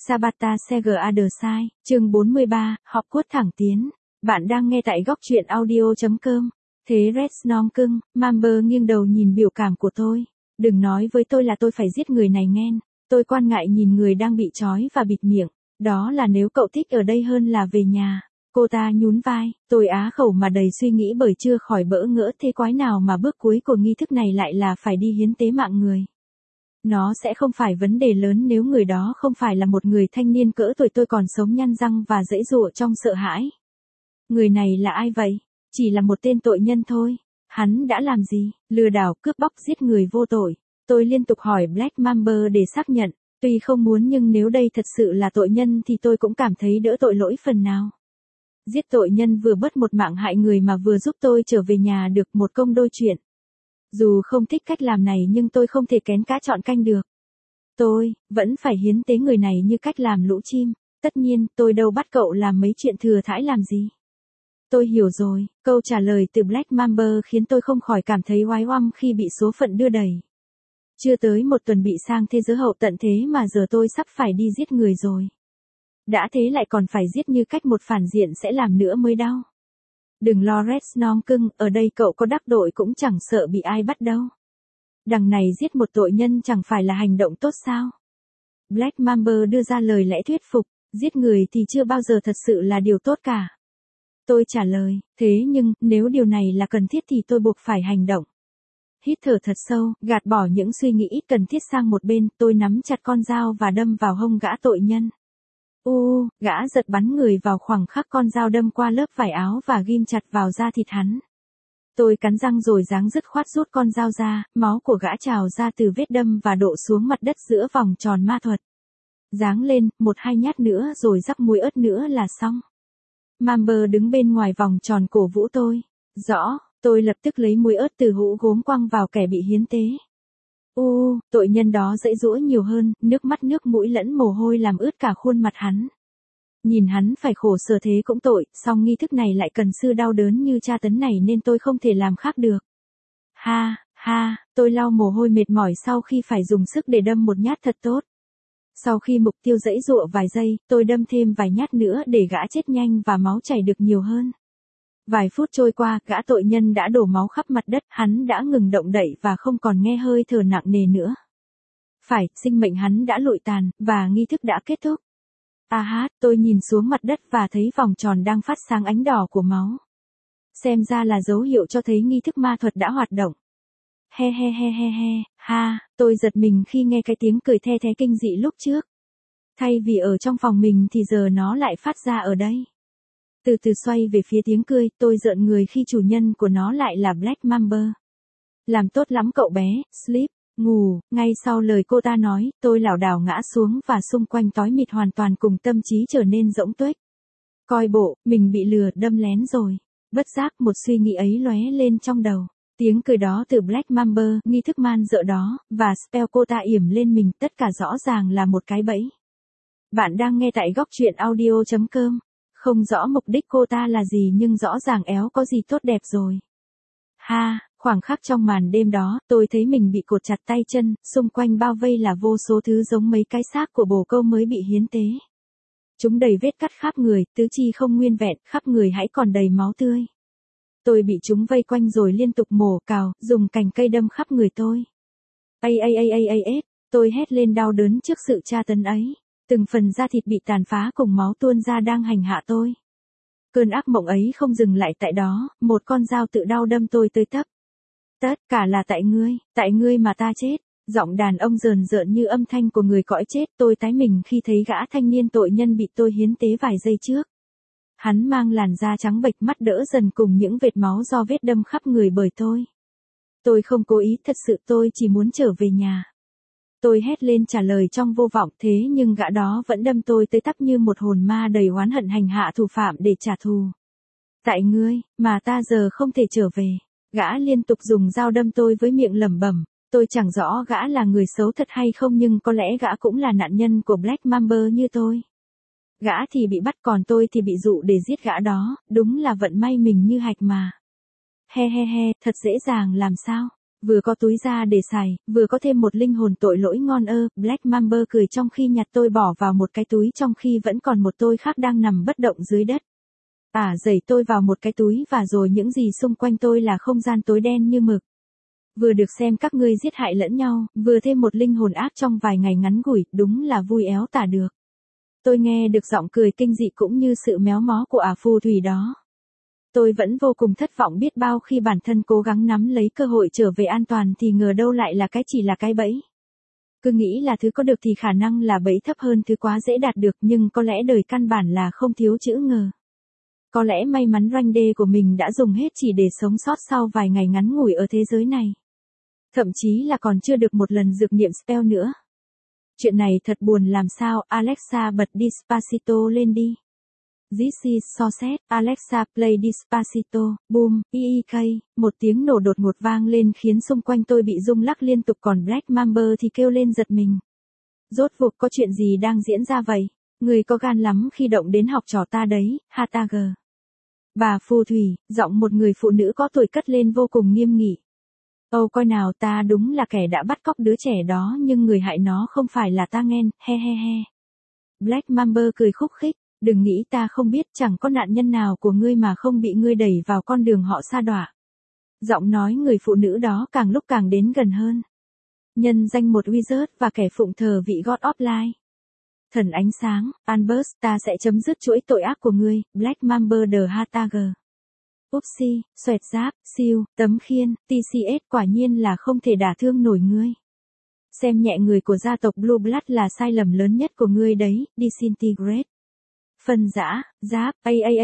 Sabata Sega The Sai, chương 43, học cốt thẳng tiến. Bạn đang nghe tại góc truyện audio.com. Thế Red Snom cưng, Mamber nghiêng đầu nhìn biểu cảm của tôi. Đừng nói với tôi là tôi phải giết người này nghen. Tôi quan ngại nhìn người đang bị trói và bịt miệng. Đó là nếu cậu thích ở đây hơn là về nhà. Cô ta nhún vai, tôi á khẩu mà đầy suy nghĩ bởi chưa khỏi bỡ ngỡ thế quái nào mà bước cuối của nghi thức này lại là phải đi hiến tế mạng người. Nó sẽ không phải vấn đề lớn nếu người đó không phải là một người thanh niên cỡ tuổi tôi còn sống nhăn răng và giãy giụa trong sợ hãi. Người này là ai vậy? Chỉ là một tên tội nhân thôi. Hắn đã làm gì? Lừa đảo, cướp bóc, giết người vô tội. Tôi liên tục hỏi Black Mamba để xác nhận. Tuy không muốn nhưng nếu đây thật sự là tội nhân thì tôi cũng cảm thấy đỡ tội lỗi phần nào. Giết tội nhân vừa bớt một mạng hại người mà vừa giúp tôi trở về nhà được một công đôi chuyện. Dù không thích cách làm này nhưng tôi không thể kén cá chọn canh được. Tôi vẫn phải hiến tế người này như cách làm lũ chim. Tất nhiên, tôi đâu bắt cậu làm mấy chuyện thừa thãi làm gì. Tôi hiểu rồi, câu trả lời từ Black Mamba khiến tôi không khỏi cảm thấy oái oăm khi bị số phận đưa đẩy. Chưa tới một tuần bị sang thế giới hậu tận thế mà giờ tôi sắp phải đi giết người rồi. Đã thế lại còn phải giết như cách một phản diện sẽ làm nữa mới đau. Đừng lo Red Snom cưng, ở đây cậu có đắc tội cũng chẳng sợ bị ai bắt đâu. Đằng này giết một tội nhân chẳng phải là hành động tốt sao? Black Mamba đưa ra lời lẽ thuyết phục, giết người thì chưa bao giờ thật sự là điều tốt cả. Tôi trả lời, thế nhưng, nếu điều này là cần thiết thì tôi buộc phải hành động. Hít thở thật sâu, gạt bỏ những suy nghĩ ít cần thiết sang một bên, tôi nắm chặt con dao và đâm vào hông gã tội nhân. Gã giật bắn người vào khoảng khắc con dao đâm qua lớp vải áo và ghim chặt vào da thịt hắn. Tôi cắn răng rồi giáng dứt khoát rút con dao ra, máu của gã trào ra từ vết đâm và đổ xuống mặt đất giữa vòng tròn ma thuật. Giáng lên, 1-2 nhát nữa rồi rắc muối ớt nữa là xong. Mamber đứng bên ngoài vòng tròn cổ vũ tôi. Rõ, tôi lập tức lấy muối ớt từ hũ gốm quăng vào kẻ bị hiến tế. Tội nhân đó giãy giụa nhiều hơn, nước mắt nước mũi lẫn mồ hôi làm ướt cả khuôn mặt hắn. Nhìn hắn phải khổ sở thế cũng tội, song nghi thức này lại cần sư đau đớn như tra tấn này nên tôi không thể làm khác được. Tôi lau mồ hôi mệt mỏi sau khi phải dùng sức để đâm một nhát thật tốt. Sau khi mục tiêu giãy giụa vài giây, tôi đâm thêm vài nhát nữa để gã chết nhanh và máu chảy được nhiều hơn. Vài phút trôi qua, gã tội nhân đã đổ máu khắp mặt đất, hắn đã ngừng động đậy và không còn nghe hơi thở nặng nề nữa. Phải, sinh mệnh hắn đã lụi tàn, và nghi thức đã kết thúc. Tôi nhìn xuống mặt đất và thấy vòng tròn đang phát sáng ánh đỏ của máu. Xem ra là dấu hiệu cho thấy nghi thức ma thuật đã hoạt động. Tôi giật mình khi nghe cái tiếng cười the thé kinh dị lúc trước. Thay vì ở trong phòng mình thì giờ nó lại phát ra ở đây. Từ từ xoay về phía tiếng cười, tôi rợn người khi chủ nhân của nó lại là Black Mamba. Làm tốt lắm cậu bé, sleep, ngủ, ngay sau lời cô ta nói, tôi lảo đảo ngã xuống và xung quanh tối mịt hoàn toàn cùng tâm trí trở nên rỗng tuếch. Coi bộ, mình bị lừa, đâm lén rồi. Bất giác một suy nghĩ ấy lóe lên trong đầu. Tiếng cười đó từ Black Mamba, nghi thức man dợ đó, và spell cô ta yểm lên mình, tất cả rõ ràng là một cái bẫy. Bạn đang nghe tại góc truyện audio.com. Không rõ mục đích cô ta là gì nhưng rõ ràng éo có gì tốt đẹp rồi. Khoảng khắc trong màn đêm đó, tôi thấy mình bị cột chặt tay chân, xung quanh bao vây là vô số thứ giống mấy cái xác của bồ câu mới bị hiến tế. Chúng đầy vết cắt khắp người, tứ chi không nguyên vẹn, khắp người hãy còn đầy máu tươi. Tôi bị chúng vây quanh rồi liên tục mổ, cào, dùng cành cây đâm khắp người tôi. Tôi hét lên đau đớn trước sự tra tấn ấy. Từng phần da thịt bị tàn phá cùng máu tuôn ra đang hành hạ tôi. Cơn ác mộng ấy không dừng lại tại đó, một con dao tự đau đâm tôi tới tấp. Tất cả là tại ngươi mà ta chết. Giọng đàn ông rờn rợn như âm thanh của người cõi chết. Tôi tái mình khi thấy gã thanh niên tội nhân bị tôi hiến tế vài giây trước. Hắn mang làn da trắng bệch, mắt đỡ dần cùng những vệt máu do vết đâm khắp người bởi tôi. Tôi không cố ý, thật sự tôi chỉ muốn trở về nhà. Tôi hét lên trả lời trong vô vọng, thế nhưng gã đó vẫn đâm tôi tới tấp như một hồn ma đầy oán hận hành hạ thủ phạm để trả thù. Tại ngươi, mà ta giờ không thể trở về. Gã liên tục dùng dao đâm tôi với miệng lẩm bẩm. Tôi chẳng rõ gã là người xấu thật hay không nhưng có lẽ gã cũng là nạn nhân của Black Mamba như tôi. Gã thì bị bắt còn tôi thì bị dụ để giết gã đó, đúng là vận may mình như hạch mà. Thật dễ dàng làm sao? Vừa có túi da để xài, vừa có thêm một linh hồn tội lỗi ngon ơ, Black Mamba cười trong khi nhặt tôi bỏ vào một cái túi trong khi vẫn còn một tôi khác đang nằm bất động dưới đất. Giẩy tôi vào một cái túi và rồi những gì xung quanh tôi là không gian tối đen như mực. Vừa được xem các ngươi giết hại lẫn nhau, vừa thêm một linh hồn ác trong vài ngày ngắn ngủi, đúng là vui éo tả được. Tôi nghe được giọng cười kinh dị cũng như sự méo mó của phù thủy đó. Tôi vẫn vô cùng thất vọng biết bao khi bản thân cố gắng nắm lấy cơ hội trở về an toàn thì ngờ đâu lại là chỉ là cái bẫy. Cứ nghĩ là thứ có được thì khả năng là bẫy thấp hơn thứ quá dễ đạt được, nhưng có lẽ đời căn bản là không thiếu chữ ngờ. Có lẽ may mắn ranh đê của mình đã dùng hết chỉ để sống sót sau vài ngày ngắn ngủi ở thế giới này. Thậm chí là còn chưa được một lần dược niệm spell nữa. Chuyện này thật buồn làm sao, Alexa bật Despacito lên đi. This is so sad, Alexa play Despacito, boom, EEK, một tiếng nổ đột ngột vang lên khiến xung quanh tôi bị rung lắc liên tục còn Black Mamba thì kêu lên giật mình. Rốt cuộc có chuyện gì đang diễn ra vậy? Người có gan lắm khi động đến học trò ta đấy, Hatager. Bà phù thủy, giọng một người phụ nữ có tuổi cất lên vô cùng nghiêm nghị. Coi nào ta đúng là kẻ đã bắt cóc đứa trẻ đó nhưng người hại nó không phải là ta nghen, he he he. Black Mamba cười khúc khích, đừng nghĩ ta không biết chẳng có nạn nhân nào của ngươi mà không bị ngươi đẩy vào con đường họ sa đọa. Giọng nói người phụ nữ đó càng lúc càng đến gần hơn. Nhân danh một wizard và kẻ phụng thờ vị God of Light. Thần ánh sáng, Albus, ta sẽ chấm dứt chuỗi tội ác của ngươi, Black Mamba the Hatager. Upsi, xoẹt giáp, siêu, tấm khiên, TCS quả nhiên là không thể đả thương nổi ngươi. Xem nhẹ người của gia tộc Blue Blood là sai lầm lớn nhất của ngươi đấy, Disintegrate. Phân rã, giáp,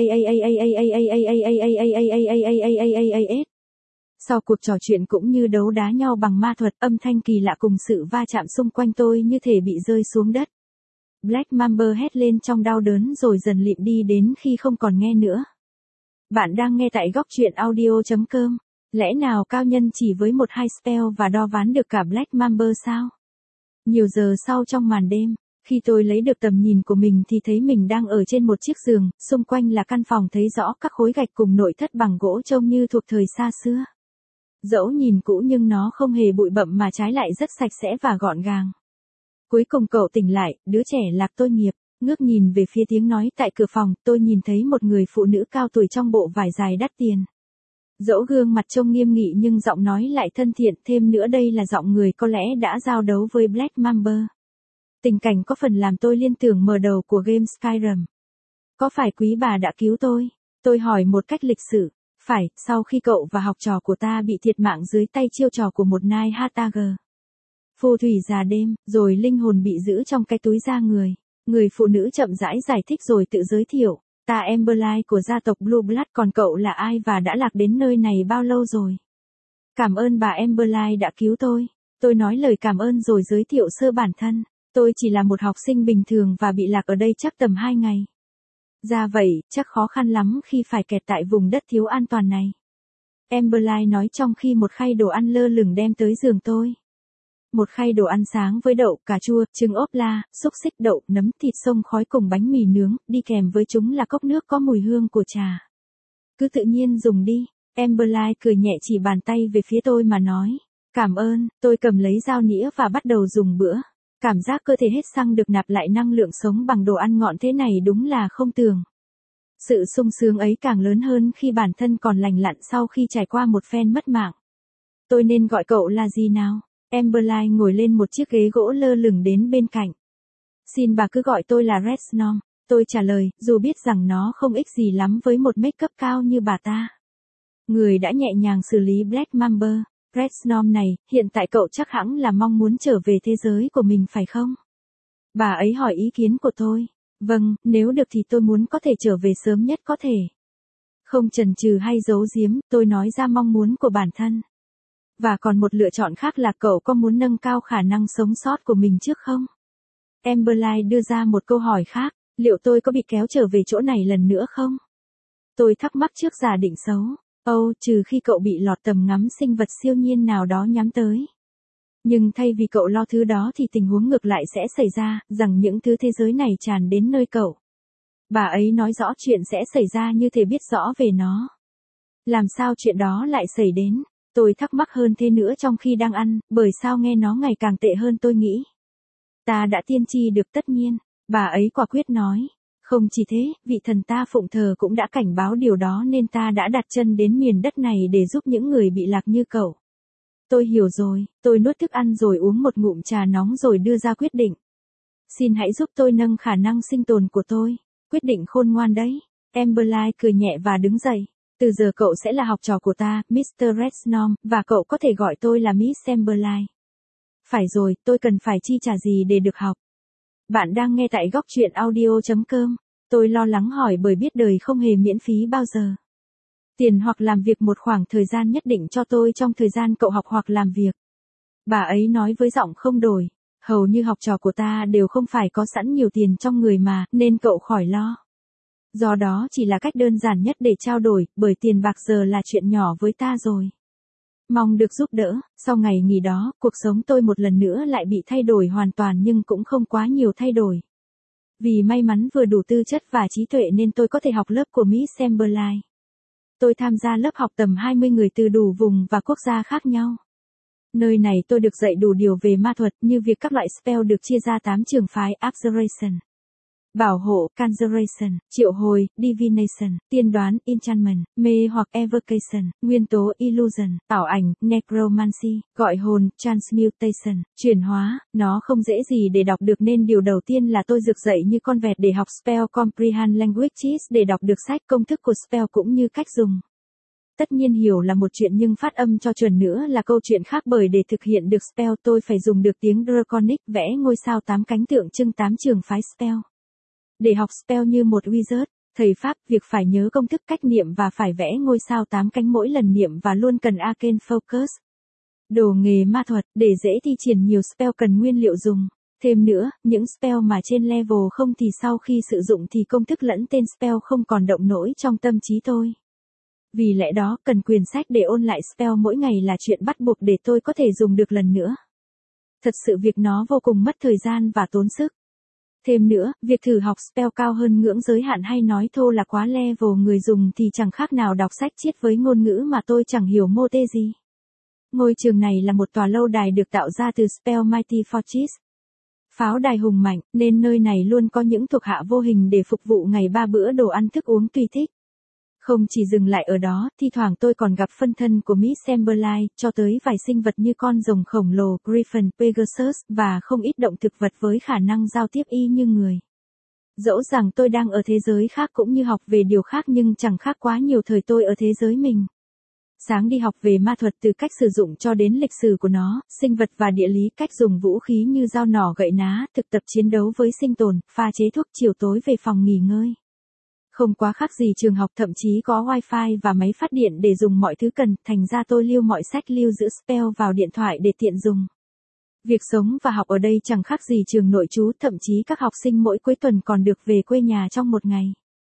Sau cuộc trò chuyện cũng như đấu đá nhau bằng ma thuật, âm thanh kỳ lạ cùng sự va chạm xung quanh tôi như thể bị rơi xuống đất. Black Mamba hét lên trong đau đớn rồi dần lịm đi đến khi không còn nghe nữa. Bạn đang nghe tại góc truyện audio.com. Lẽ nào cao nhân chỉ với một hai spell và đo ván được cả Black Mamba sao? Nhiều giờ sau trong màn đêm, khi tôi lấy được tầm nhìn của mình thì thấy mình đang ở trên một chiếc giường, xung quanh là căn phòng thấy rõ các khối gạch cùng nội thất bằng gỗ trông như thuộc thời xa xưa. Dẫu nhìn cũ nhưng nó không hề bụi bặm mà trái lại rất sạch sẽ và gọn gàng. Cuối cùng cậu tỉnh lại, đứa trẻ lạc tôi nghiệp. Ngước nhìn về phía tiếng nói tại cửa phòng, tôi nhìn thấy một người phụ nữ cao tuổi trong bộ vải dài đắt tiền. Dẫu gương mặt trông nghiêm nghị nhưng giọng nói lại thân thiện, thêm nữa đây là giọng người có lẽ đã giao đấu với Black Mamba. Tình cảnh có phần làm tôi liên tưởng mở đầu của game Skyrim. Có phải quý bà đã cứu tôi? Tôi hỏi một cách lịch sự. Phải, sau khi cậu và học trò của ta bị thiệt mạng dưới tay chiêu trò của một nai Hatager. Phù thủy già đêm, rồi linh hồn bị giữ trong cái túi da người. Người phụ nữ chậm rãi giải thích rồi tự giới thiệu. Ta Emberlight của gia tộc Blue Blood, còn cậu là ai và đã lạc đến nơi này bao lâu rồi? Cảm ơn bà Emberlight đã cứu tôi. Tôi nói lời cảm ơn rồi giới thiệu sơ bản thân. Tôi chỉ là một học sinh bình thường và bị lạc ở đây chắc tầm 2 ngày. Ra vậy, chắc khó khăn lắm khi phải kẹt tại vùng đất thiếu an toàn này. Emberlight nói trong khi một khay đồ ăn lơ lửng đem tới giường tôi. Một khay đồ ăn sáng với đậu, cà chua, trứng ốp la, xúc xích đậu, nấm thịt xông khói cùng bánh mì nướng, đi kèm với chúng là cốc nước có mùi hương của trà. Cứ tự nhiên dùng đi. Emberlight cười nhẹ chỉ bàn tay về phía tôi mà nói. Cảm ơn, tôi cầm lấy dao nĩa và bắt đầu dùng bữa. Cảm giác cơ thể hết xăng được nạp lại năng lượng sống bằng đồ ăn ngọn thế này đúng là không tưởng. Sự sung sướng ấy càng lớn hơn khi bản thân còn lành lặn sau khi trải qua một phen mất mạng. Tôi nên gọi cậu là gì nào? Emberlight ngồi lên một chiếc ghế gỗ lơ lửng đến bên cạnh. Xin bà cứ gọi tôi là Red Snom. Tôi trả lời, dù biết rằng nó không ích gì lắm với một make-up cao như bà ta. Người đã nhẹ nhàng xử lý Black Mamba. Red Snom này, hiện tại cậu chắc hẳn là mong muốn trở về thế giới của mình phải không? Bà ấy hỏi ý kiến của tôi. Vâng, nếu được thì tôi muốn có thể trở về sớm nhất có thể. Không chần chừ hay giấu giếm, tôi nói ra mong muốn của bản thân. Và còn một lựa chọn khác là cậu có muốn nâng cao khả năng sống sót của mình trước không? Emberlight đưa ra một câu hỏi khác, liệu tôi có bị kéo trở về chỗ này lần nữa không? Tôi thắc mắc trước giả định xấu. Trừ khi cậu bị lọt tầm ngắm sinh vật siêu nhiên nào đó nhắm tới. Nhưng thay vì cậu lo thứ đó thì tình huống ngược lại sẽ xảy ra, rằng những thứ thế giới này tràn đến nơi cậu. Bà ấy nói rõ chuyện sẽ xảy ra như thể biết rõ về nó. Làm sao chuyện đó lại xảy đến? Tôi thắc mắc hơn thế nữa trong khi đang ăn, bởi sao nghe nó ngày càng tệ hơn tôi nghĩ. Ta đã tiên tri được tất nhiên, bà ấy quả quyết nói. Không chỉ thế, vị thần ta phụng thờ cũng đã cảnh báo điều đó nên ta đã đặt chân đến miền đất này để giúp những người bị lạc như cậu. Tôi hiểu rồi, tôi nuốt thức ăn rồi uống một ngụm trà nóng rồi đưa ra quyết định. Xin hãy giúp tôi nâng khả năng sinh tồn của tôi. Quyết định khôn ngoan đấy. Amberline cười nhẹ và đứng dậy. Từ giờ cậu sẽ là học trò của ta, Mr. Redstorm, và cậu có thể gọi tôi là Miss Amberline. Phải rồi, tôi cần phải chi trả gì để được học? Bạn đang nghe tại góc truyện audio.com. Tôi lo lắng hỏi bởi biết đời không hề miễn phí bao giờ. Tiền hoặc làm việc một khoảng thời gian nhất định cho tôi trong thời gian cậu học hoặc làm việc. Bà ấy nói với giọng không đổi. Hầu như học trò của ta đều không phải có sẵn nhiều tiền trong người mà, nên cậu khỏi lo. Do đó chỉ là cách đơn giản nhất để trao đổi, bởi tiền bạc giờ là chuyện nhỏ với ta rồi. Mong được giúp đỡ. Sau ngày nghỉ đó, cuộc sống tôi một lần nữa lại bị thay đổi hoàn toàn nhưng cũng không quá nhiều thay đổi. Vì may mắn vừa đủ tư chất và trí tuệ nên tôi có thể học lớp của Miss Amberline. Tôi tham gia lớp học tầm 20 người từ đủ vùng và quốc gia khác nhau. Nơi này tôi được dạy đủ điều về ma thuật như việc các loại spell được chia ra 8 trường phái: Abjuration, bảo hộ, Conjuration, triệu hồi, Divination, tiên đoán, Enchantment, mê hoặc Evocation, nguyên tố, Illusion, ảo ảnh, Necromancy, gọi hồn, Transmutation, chuyển hóa. Nó không dễ gì để đọc được nên điều đầu tiên là tôi rực dậy như con vẹt để học Spell Comprehend Languages để đọc được sách công thức của spell cũng như cách dùng. Tất nhiên hiểu là một chuyện nhưng phát âm cho chuẩn nữa là câu chuyện khác, bởi để thực hiện được spell tôi phải dùng được tiếng Draconic, vẽ ngôi sao 8 cánh tượng trưng 8 trường phái spell. Để học spell như một wizard, thầy Pháp, việc phải nhớ công thức cách niệm và phải vẽ ngôi sao 8 cánh mỗi lần niệm và luôn cần arcane focus. Đồ nghề ma thuật, để dễ thi triển nhiều spell cần nguyên liệu dùng. Thêm nữa, những spell mà trên level không thì sau khi sử dụng thì công thức lẫn tên spell không còn động nổi trong tâm trí tôi. Vì lẽ đó, cần quyển sách để ôn lại spell mỗi ngày là chuyện bắt buộc để tôi có thể dùng được lần nữa. Thật sự việc nó vô cùng mất thời gian và tốn sức. Thêm nữa, việc thử học spell cao hơn ngưỡng giới hạn hay nói thô là quá level người dùng thì chẳng khác nào đọc sách triết với ngôn ngữ mà tôi chẳng hiểu mô tê gì. Ngôi trường này là một tòa lâu đài được tạo ra từ Spell Mighty Fortress, pháo đài hùng mạnh, nên nơi này luôn có những thuộc hạ vô hình để phục vụ ngày 3 bữa đồ ăn thức uống tùy thích. Không chỉ dừng lại ở đó, thi thoảng tôi còn gặp phân thân của Miss Amberline, cho tới vài sinh vật như con rồng khổng lồ, Griffin, Pegasus, và không ít động thực vật với khả năng giao tiếp y như người. Dẫu rằng tôi đang ở thế giới khác cũng như học về điều khác nhưng chẳng khác quá nhiều thời tôi ở thế giới mình. Sáng đi học về ma thuật từ cách sử dụng cho đến lịch sử của nó, sinh vật và địa lý, cách dùng vũ khí như dao nỏ gậy ná, thực tập chiến đấu với sinh tồn, pha chế thuốc, chiều tối về phòng nghỉ ngơi. Không quá khác gì trường học, thậm chí có wifi và máy phát điện để dùng mọi thứ cần, thành ra tôi lưu mọi sách lưu giữ spell vào điện thoại để tiện dùng. Việc sống và học ở đây chẳng khác gì trường nội trú, thậm chí các học sinh mỗi cuối tuần còn được về quê nhà trong một ngày.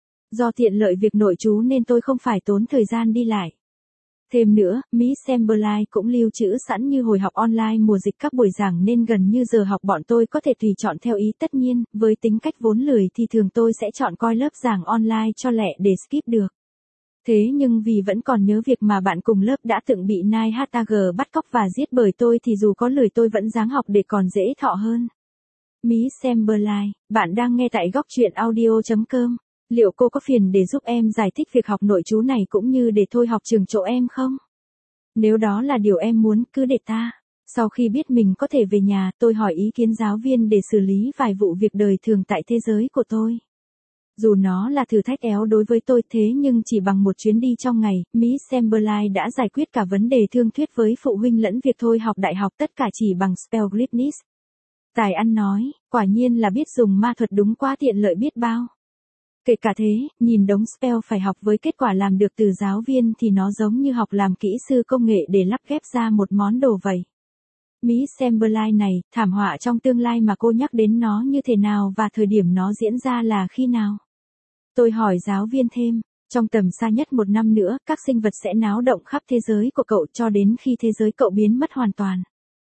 Do tiện lợi việc nội trú nên tôi không phải tốn thời gian đi lại. Thêm nữa, Miss Amberline cũng lưu trữ sẵn như hồi học online mùa dịch các buổi giảng nên gần như giờ học bọn tôi có thể tùy chọn theo ý. Tất nhiên, với tính cách vốn lười thì thường tôi sẽ chọn coi lớp giảng online cho lẹ để skip được. Thế nhưng vì vẫn còn nhớ việc mà bạn cùng lớp đã từng bị Night HTG bắt cóc và giết bởi tôi thì dù có lười tôi vẫn ráng học để còn dễ thọ hơn. Miss Amberline, bạn đang nghe tại góc truyện audio.com. Liệu cô có phiền để giúp em giải thích việc học nội trú này cũng như để thôi học trường chỗ em không? Nếu đó là điều em muốn, cứ để ta. Sau khi biết mình có thể về nhà, tôi hỏi ý kiến giáo viên để xử lý vài vụ việc đời thường tại thế giới của tôi. Dù nó là thử thách éo đối với tôi thế nhưng chỉ bằng một chuyến đi trong ngày, Miss Amberline đã giải quyết cả vấn đề thương thuyết với phụ huynh lẫn việc thôi học đại học, tất cả chỉ bằng spell gripness. Tài ăn nói, quả nhiên là biết dùng ma thuật đúng quá tiện lợi biết bao. Kể cả thế, nhìn đống spell phải học với kết quả làm được từ giáo viên thì nó giống như học làm kỹ sư công nghệ để lắp ghép ra một món đồ vậy. Miss Amberline này, thảm họa trong tương lai mà cô nhắc đến nó như thế nào và thời điểm nó diễn ra là khi nào? Tôi hỏi giáo viên thêm, trong tầm xa nhất 1 năm nữa, các sinh vật sẽ náo động khắp thế giới của cậu cho đến khi thế giới cậu biến mất hoàn toàn.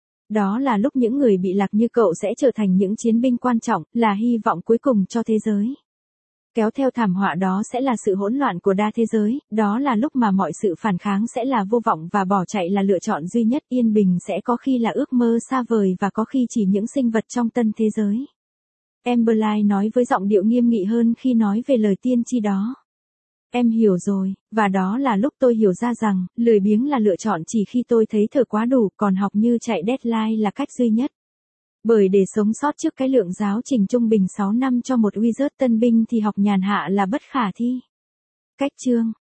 Đó là lúc những người bị lạc như cậu sẽ trở thành những chiến binh quan trọng, là hy vọng cuối cùng cho thế giới. Kéo theo thảm họa đó sẽ là sự hỗn loạn của đa thế giới, đó là lúc mà mọi sự phản kháng sẽ là vô vọng và bỏ chạy là lựa chọn duy nhất, yên bình sẽ có khi là ước mơ xa vời và có khi chỉ những sinh vật trong tân thế giới. Amberline nói với giọng điệu nghiêm nghị hơn khi nói về lời tiên tri đó. Em hiểu rồi, và đó là lúc tôi hiểu ra rằng, lười biếng là lựa chọn chỉ khi tôi thấy thở quá đủ, còn học như chạy deadline là cách duy nhất. Bởi để sống sót trước cái lượng giáo trình trung bình 6 năm cho một wizard tân binh thì học nhàn hạ là bất khả thi. Cách chương